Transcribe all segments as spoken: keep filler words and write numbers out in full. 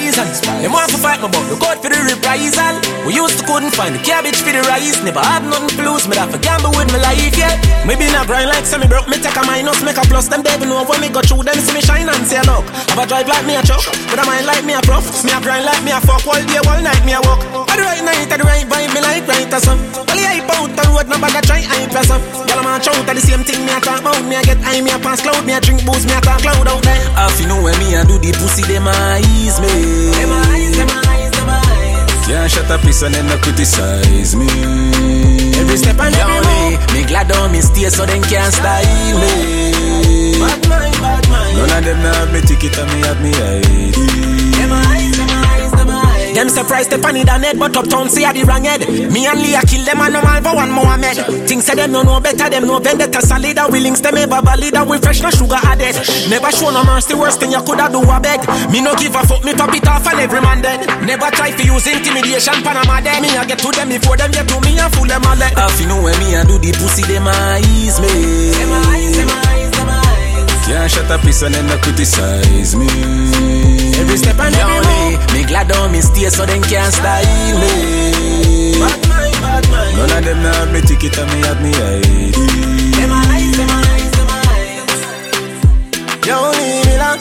rise and them want to fight me but look out for the reprisal. We used to couldn't find the cabbage for the rice. Never had nothing to lose, me that for gamble with my life, yeah. Maybe not grind like semi broke, me take a minus, make a plus. Them they even know when me go through them, see me shine and say look. Have a drive like me a truck, but I mind like me a prof. Me a grind like me a fuck, all day, all night me a walk. At the right night, at the right vibe, me like right or some. Well, I hype out the road, nobody try hype or some. Girl, I'm a chow, the same thing me a talk about. Me a get high, me a pass cloud, me a drink booze, me a talk cloud out there. Half you know when me a do the pussy, them eyes me. Them eyes, them eyes, them eyes. Can't shut up piece and then no criticize me. Every step and every move, me glad on me stay so them can't style me. Bad mind, bad mind. None of them have me ticket and me have me I D. Them eyes, them eyes, them eyes. Them surprised the funny than head, but uptown say I the wrong head. Me and Leah kill them and no man for one Mohammed. Things say them no know better, them no vendetta solid. We links them ever valid, we fresh no sugar added. Never show no mercy, worst thing you coulda do a beg. Me no give a fuck, me top it off and every man dead. Never try to use intimidation, Panama dead. Me I get to them before them get to me and fool them all let. Half you know when me I do the pussy, them eyes me. Them eyes, them eyes, them eyes. Can't shut up piece and then no criticize me. Every step and every move, me glad on me stay so them can't style me. Bad mind, bad mind. None of them have me ticket and me have me I D. Them eyes, them eyes, them eyes. You leave me long.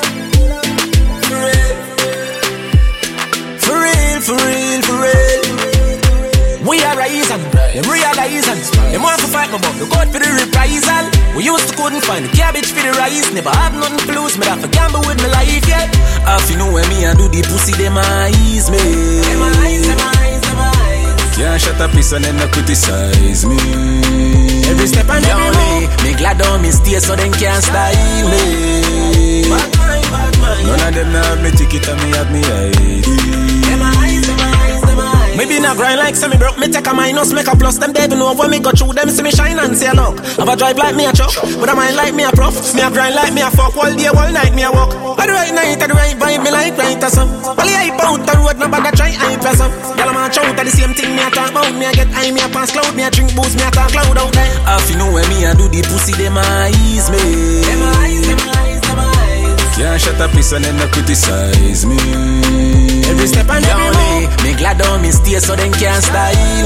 For real, for real, for real, for real. We are rising, them realizing. Them want to fight me but look out for the reprisal. We used to couldn't find the cabbage for the rice. Never had nothing to lose, me that for gamble with my life, yeah. Half you know when me I do the pussy, them eyes me. Them eyes, them eyes, them eyes. Can't shut up piece and then no criticize me. Every step and every move, me glad on me stay so them can't style me. Bad mind, bad mind. None of them have me ticket and me have me I D. Them eyes, them eyes, them eyes. Maybe not grind like semi broke, me take a minus, make a plus. Them they even know when me go through them, see me shine and say look. Have a drive like me a truck, but I mind like me a prof. Me a grind like me a fuck, all day, all night me a walk. At the right night, at the right vibe, me like right or some. Well, I hype out the road, nobody try hype or some. Girl, I'm a chow, the same thing me a talk about. Me a get high, me a pass cloud, me a drink booze, me a talk cloud out there. Half you know when me a do the pussy, them eyes me. Them eyes, them eyes, them eyes. Can't shut up piece and then no criticize me. Every step and every move, me glad on me stay so them can't style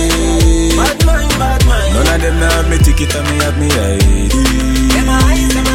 me. Bad mind, bad mind. None of them have me ticket and me have me I D. Them eyes, them eyes.